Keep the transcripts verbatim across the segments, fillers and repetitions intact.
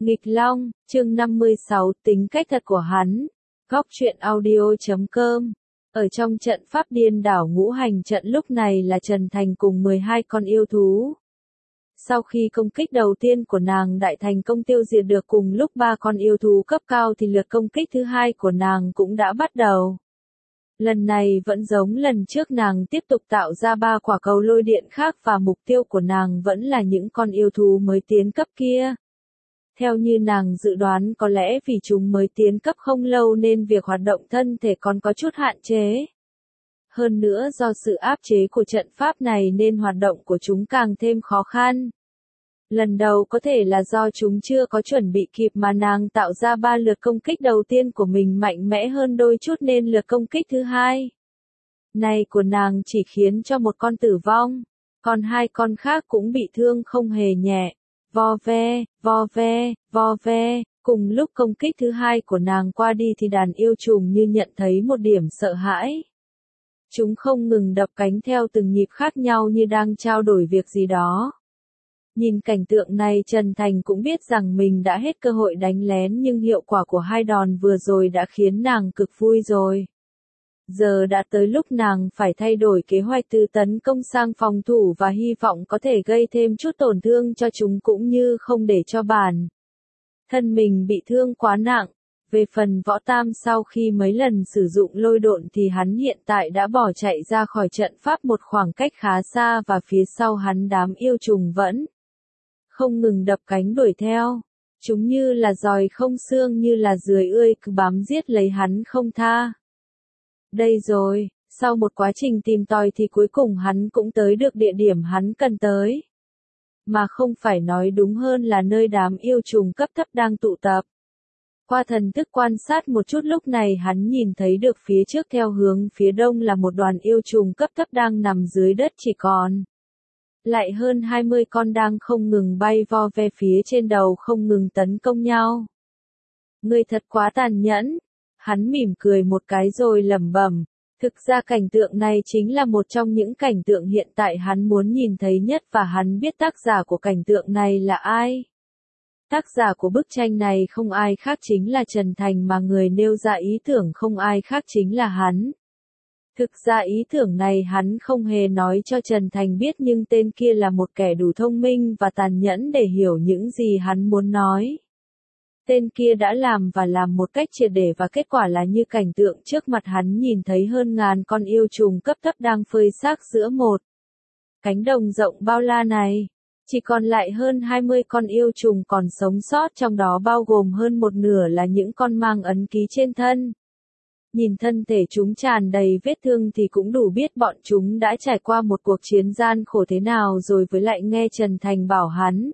Nghịch Long, chương năm mươi sáu, tính cách thật của hắn. Góc truyện audio chấm com. Ở trong trận pháp điên đảo ngũ hành trận lúc này là Trần Thành cùng mười hai con yêu thú. Sau khi công kích đầu tiên của nàng đại thành công tiêu diệt được cùng lúc ba con yêu thú cấp cao thì lượt công kích thứ hai của nàng cũng đã bắt đầu. Lần này vẫn giống lần trước, nàng tiếp tục tạo ra ba quả cầu lôi điện khác và mục tiêu của nàng vẫn là những con yêu thú mới tiến cấp kia. Theo như nàng dự đoán, có lẽ vì chúng mới tiến cấp không lâu nên việc hoạt động thân thể còn có chút hạn chế. Hơn nữa do sự áp chế của trận pháp này nên hoạt động của chúng càng thêm khó khăn. Lần đầu có thể là do chúng chưa có chuẩn bị kịp mà nàng tạo ra ba lượt công kích đầu tiên của mình mạnh mẽ hơn đôi chút nên lượt công kích thứ hai này của nàng chỉ khiến cho một con tử vong, còn hai con khác cũng bị thương không hề nhẹ. Vo ve, vo ve, vo ve, cùng lúc công kích thứ hai của nàng qua đi thì đàn yêu trùng như nhận thấy một điểm sợ hãi. Chúng không ngừng đập cánh theo từng nhịp khác nhau như đang trao đổi việc gì đó. Nhìn cảnh tượng này Trần Thành cũng biết rằng mình đã hết cơ hội đánh lén nhưng hiệu quả của hai đòn vừa rồi đã khiến nàng cực vui rồi. Giờ đã tới lúc nàng phải thay đổi kế hoạch từ tấn công sang phòng thủ và hy vọng có thể gây thêm chút tổn thương cho chúng cũng như không để cho bản thân mình bị thương quá nặng. Về phần Võ Tam, sau khi mấy lần sử dụng lôi độn thì hắn hiện tại đã bỏ chạy ra khỏi trận pháp một khoảng cách khá xa và phía sau hắn đám yêu trùng vẫn không ngừng đập cánh đuổi theo. Chúng như là giòi không xương, như là ruồi ươi cứ bám giết lấy hắn không tha. Đây rồi, sau một quá trình tìm tòi thì cuối cùng hắn cũng tới được địa điểm hắn cần tới. Mà không phải nói đúng hơn là nơi đám yêu trùng cấp thấp đang tụ tập. Qua thần thức quan sát một chút lúc này hắn nhìn thấy được phía trước theo hướng phía đông là một đoàn yêu trùng cấp thấp đang nằm dưới đất, chỉ còn lại hơn hai mươi con đang không ngừng bay vo ve phía trên đầu, không ngừng tấn công nhau. Ngươi thật quá tàn nhẫn. Hắn mỉm cười một cái rồi lẩm bẩm. Thực ra cảnh tượng này chính là một trong những cảnh tượng hiện tại hắn muốn nhìn thấy nhất và hắn biết tác giả của cảnh tượng này là ai. Tác giả của bức tranh này không ai khác chính là Trần Thành, mà người nêu ra ý tưởng không ai khác chính là hắn. Thực ra ý tưởng này hắn không hề nói cho Trần Thành biết, nhưng tên kia là một kẻ đủ thông minh và tàn nhẫn để hiểu những gì hắn muốn nói. Tên kia đã làm và làm một cách triệt để và kết quả là như cảnh tượng trước mặt hắn nhìn thấy hơn ngàn con yêu trùng cấp thấp đang phơi xác giữa một cánh đồng rộng bao la này. Chỉ còn lại hơn hai mươi con yêu trùng còn sống sót, trong đó bao gồm hơn một nửa là những con mang ấn ký trên thân. Nhìn thân thể chúng tràn đầy vết thương thì cũng đủ biết bọn chúng đã trải qua một cuộc chiến gian khổ thế nào rồi, với lại nghe Trần Thành bảo hắn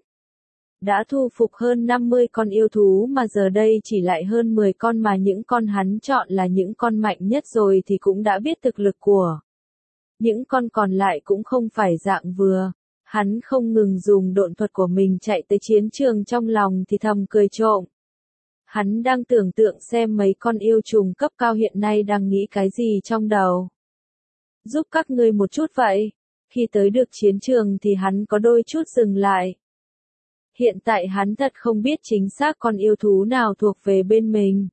đã thu phục hơn năm mươi con yêu thú mà giờ đây chỉ lại hơn mười con, mà những con hắn chọn là những con mạnh nhất rồi thì cũng đã biết thực lực của những con còn lại cũng không phải dạng vừa. Hắn không ngừng dùng độn thuật của mình chạy tới chiến trường, trong lòng thì thầm cười trộm. Hắn đang tưởng tượng xem mấy con yêu trùng cấp cao hiện nay đang nghĩ cái gì trong đầu. Giúp các ngươi một chút vậy. Khi tới được chiến trường thì hắn có đôi chút dừng lại. Hiện tại hắn thật không biết chính xác con yêu thú nào thuộc về bên mình.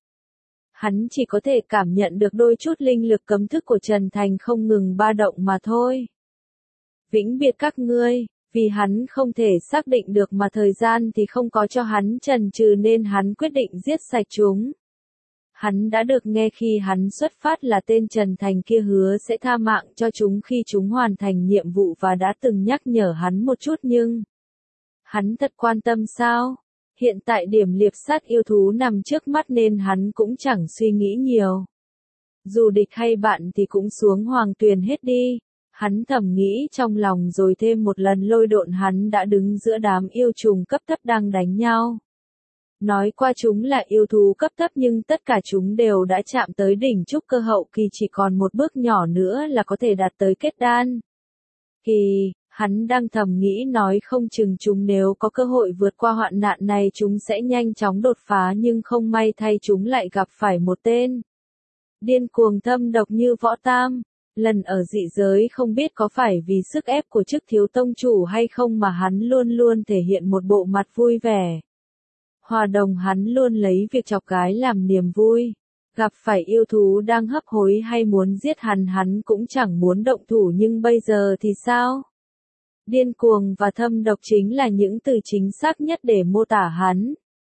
Hắn chỉ có thể cảm nhận được đôi chút linh lực cấm thức của Trần Thành không ngừng ba động mà thôi. Vĩnh biệt các ngươi, vì hắn không thể xác định được mà thời gian thì không có cho hắn chần chừ nên hắn quyết định giết sạch chúng. Hắn đã được nghe khi hắn xuất phát là tên Trần Thành kia hứa sẽ tha mạng cho chúng khi chúng hoàn thành nhiệm vụ và đã từng nhắc nhở hắn một chút, nhưng hắn thật quan tâm sao? Hiện tại điểm liệp sát yêu thú nằm trước mắt nên hắn cũng chẳng suy nghĩ nhiều. Dù địch hay bạn thì cũng xuống hoàng tuyền hết đi. Hắn thầm nghĩ trong lòng rồi thêm một lần lôi độn hắn đã đứng giữa đám yêu trùng cấp thấp đang đánh nhau. Nói qua chúng là yêu thú cấp thấp nhưng tất cả chúng đều đã chạm tới đỉnh trúc cơ hậu kỳ, chỉ còn một bước nhỏ nữa là có thể đạt tới kết đan kỳ. Hắn đang thầm nghĩ nói không chừng chúng nếu có cơ hội vượt qua hoạn nạn này chúng sẽ nhanh chóng đột phá, nhưng không may thay chúng lại gặp phải một tên điên cuồng thâm độc như Võ Tam. Lần ở dị giới không biết có phải vì sức ép của chức thiếu tông chủ hay không mà hắn luôn luôn thể hiện một bộ mặt vui vẻ, Hòa đồng hắn luôn lấy việc chọc gái làm niềm vui. Gặp phải yêu thú đang hấp hối hay muốn giết hắn hắn cũng chẳng muốn động thủ, nhưng bây giờ thì sao? Điên cuồng và thâm độc chính là những từ chính xác nhất để mô tả hắn.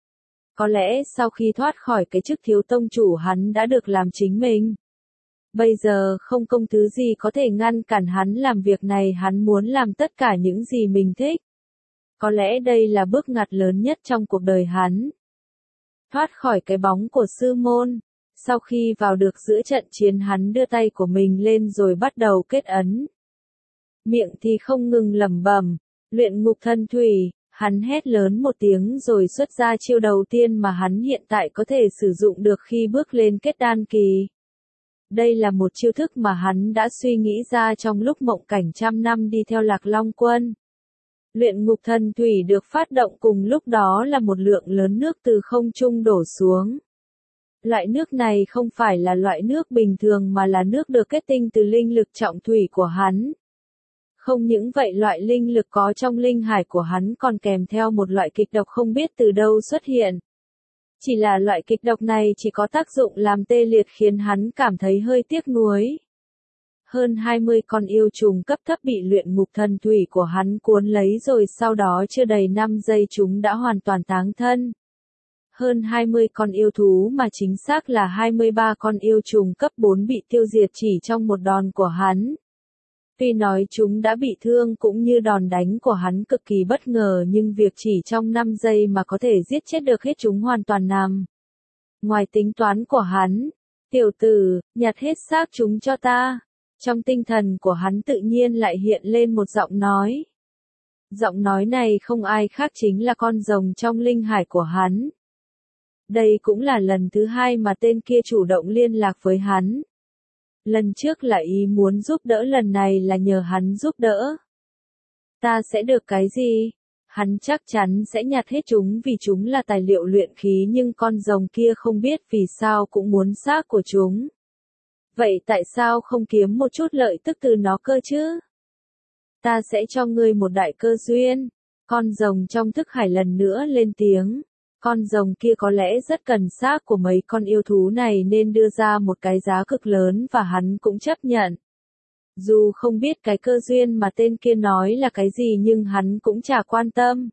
Có lẽ sau khi thoát khỏi cái chức thiếu tông chủ hắn đã được làm chính mình. Bây giờ không công thứ gì có thể ngăn cản hắn làm việc này, hắn muốn làm tất cả những gì mình thích. Có lẽ đây là bước ngoặt lớn nhất trong cuộc đời hắn. Thoát khỏi cái bóng của sư môn. Sau khi vào được giữa trận chiến hắn đưa tay của mình lên rồi bắt đầu kết ấn. Miệng thì không ngừng lẩm bẩm, luyện ngục thân thủy, hắn hét lớn một tiếng rồi xuất ra chiêu đầu tiên mà hắn hiện tại có thể sử dụng được khi bước lên kết đan kỳ. Đây là một chiêu thức mà hắn đã suy nghĩ ra trong lúc mộng cảnh trăm năm đi theo Lạc Long Quân. Luyện ngục thần thủy được phát động cùng lúc đó là một lượng lớn nước từ không trung đổ xuống. Loại nước này không phải là loại nước bình thường mà là nước được kết tinh từ linh lực trọng thủy của hắn. Không những vậy, loại linh lực có trong linh hải của hắn còn kèm theo một loại kịch độc không biết từ đâu xuất hiện. Chỉ là loại kịch độc này chỉ có tác dụng làm tê liệt khiến hắn cảm thấy hơi tiếc nuối. Hơn hai mươi con yêu trùng cấp thấp bị luyện ngục thần thủy của hắn cuốn lấy rồi sau đó chưa đầy năm giây chúng đã hoàn toàn táng thân. Hơn hai mươi con yêu thú mà chính xác là hai mươi ba con yêu trùng cấp bốn bị tiêu diệt chỉ trong một đòn của hắn. Tuy nói chúng đã bị thương cũng như đòn đánh của hắn cực kỳ bất ngờ, nhưng việc chỉ trong năm giây mà có thể giết chết được hết chúng hoàn toàn nằm ngoài tính toán của hắn. Tiểu tử, nhặt hết xác chúng cho ta. Trong tinh thần của hắn tự nhiên lại hiện lên một giọng nói. Giọng nói này không ai khác chính là con rồng trong linh hải của hắn. Đây cũng là lần thứ hai mà tên kia chủ động liên lạc với hắn. Lần trước là ý muốn giúp đỡ, lần này là nhờ hắn giúp đỡ. Ta sẽ được cái gì? Hắn chắc chắn sẽ nhặt hết chúng vì chúng là tài liệu luyện khí, nhưng con rồng kia không biết vì sao cũng muốn xác của chúng. Vậy tại sao không kiếm một chút lợi tức từ nó cơ chứ? Ta sẽ cho ngươi một đại cơ duyên. Con rồng trong thức hải lần nữa lên tiếng. Con rồng kia có lẽ rất cần xác của mấy con yêu thú này nên đưa ra một cái giá cực lớn và hắn cũng chấp nhận. Dù không biết cái cơ duyên mà tên kia nói là cái gì nhưng hắn cũng chả quan tâm.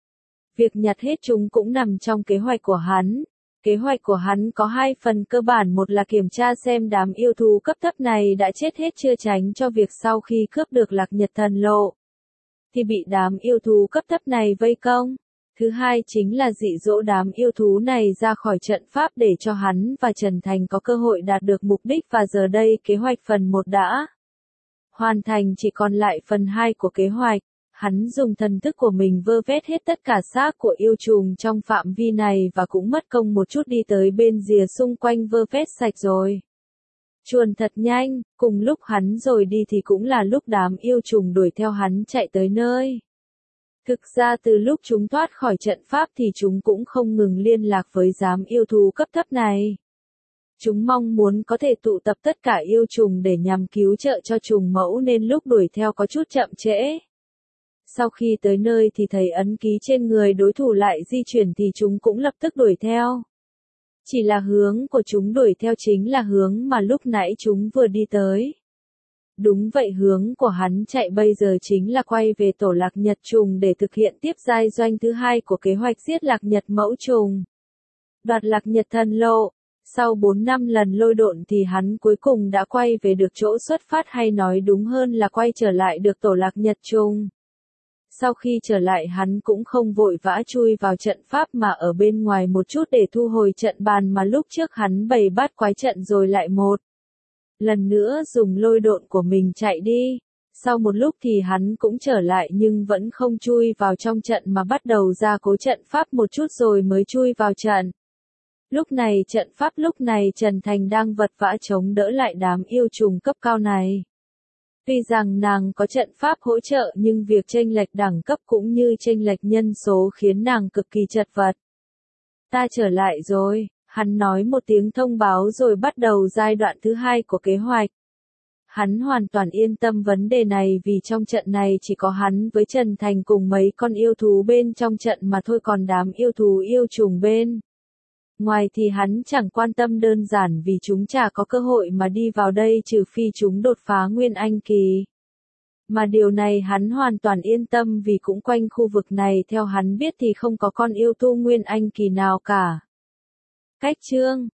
Việc nhặt hết chúng cũng nằm trong kế hoạch của hắn. Kế hoạch của hắn có hai phần cơ bản, một là kiểm tra xem đám yêu thú cấp thấp này đã chết hết chưa, tránh cho việc sau khi cướp được Lạc Nhật Thần Lộ thì bị đám yêu thú cấp thấp này vây công. Thứ hai chính là dụ dỗ đám yêu thú này ra khỏi trận pháp để cho hắn và Trần Thành có cơ hội đạt được mục đích, và giờ đây kế hoạch phần một đã hoàn thành, chỉ còn lại phần hai của kế hoạch. Hắn dùng thần thức của mình vơ vét hết tất cả xác của yêu trùng trong phạm vi này và cũng mất công một chút đi tới bên rìa xung quanh vơ vét sạch rồi. Chuồn thật nhanh, cùng lúc hắn rồi đi thì cũng là lúc đám yêu trùng đuổi theo hắn chạy tới nơi. Thực ra từ lúc chúng thoát khỏi trận pháp thì chúng cũng không ngừng liên lạc với đám yêu thú cấp thấp này. Chúng mong muốn có thể tụ tập tất cả yêu trùng để nhằm cứu trợ cho trùng mẫu nên lúc đuổi theo có chút chậm trễ. Sau khi tới nơi thì thấy ấn ký trên người đối thủ lại di chuyển thì chúng cũng lập tức đuổi theo. Chỉ là hướng của chúng đuổi theo chính là hướng mà lúc nãy chúng vừa đi tới. Đúng vậy, hướng của hắn chạy bây giờ chính là quay về tổ Lạc Nhật trùng để thực hiện tiếp giai doanh thứ hai của kế hoạch giết Lạc Nhật mẫu trùng. Đoạt Lạc Nhật Thần Lộ. Sau bốn năm lần lôi độn thì hắn cuối cùng đã quay về được chỗ xuất phát, hay nói đúng hơn là quay trở lại được tổ Lạc Nhật trùng. Sau khi trở lại hắn cũng không vội vã chui vào trận pháp mà ở bên ngoài một chút để thu hồi trận bàn mà lúc trước hắn bày bát quái trận rồi lại một lần nữa dùng lôi độn của mình chạy đi. Sau một lúc thì hắn cũng trở lại nhưng vẫn không chui vào trong trận mà bắt đầu ra cố trận pháp một chút rồi mới chui vào trận. Lúc này trận pháp lúc này Trần Thành đang vật vã chống đỡ lại đám yêu trùng cấp cao này. Tuy rằng nàng có trận pháp hỗ trợ nhưng việc chênh lệch đẳng cấp cũng như chênh lệch nhân số khiến nàng cực kỳ chật vật. Ta trở lại rồi, hắn nói một tiếng thông báo rồi bắt đầu giai đoạn thứ hai của kế hoạch. Hắn hoàn toàn yên tâm vấn đề này vì trong trận này chỉ có hắn với Trần Thành cùng mấy con yêu thú bên trong trận mà thôi, còn đám yêu thú yêu trùng bên ngoài thì hắn chẳng quan tâm, đơn giản vì chúng chả có cơ hội mà đi vào đây trừ phi chúng đột phá Nguyên Anh kỳ. Mà điều này hắn hoàn toàn yên tâm vì cũng quanh khu vực này theo hắn biết thì không có con yêu tu Nguyên Anh kỳ nào cả. Cách chương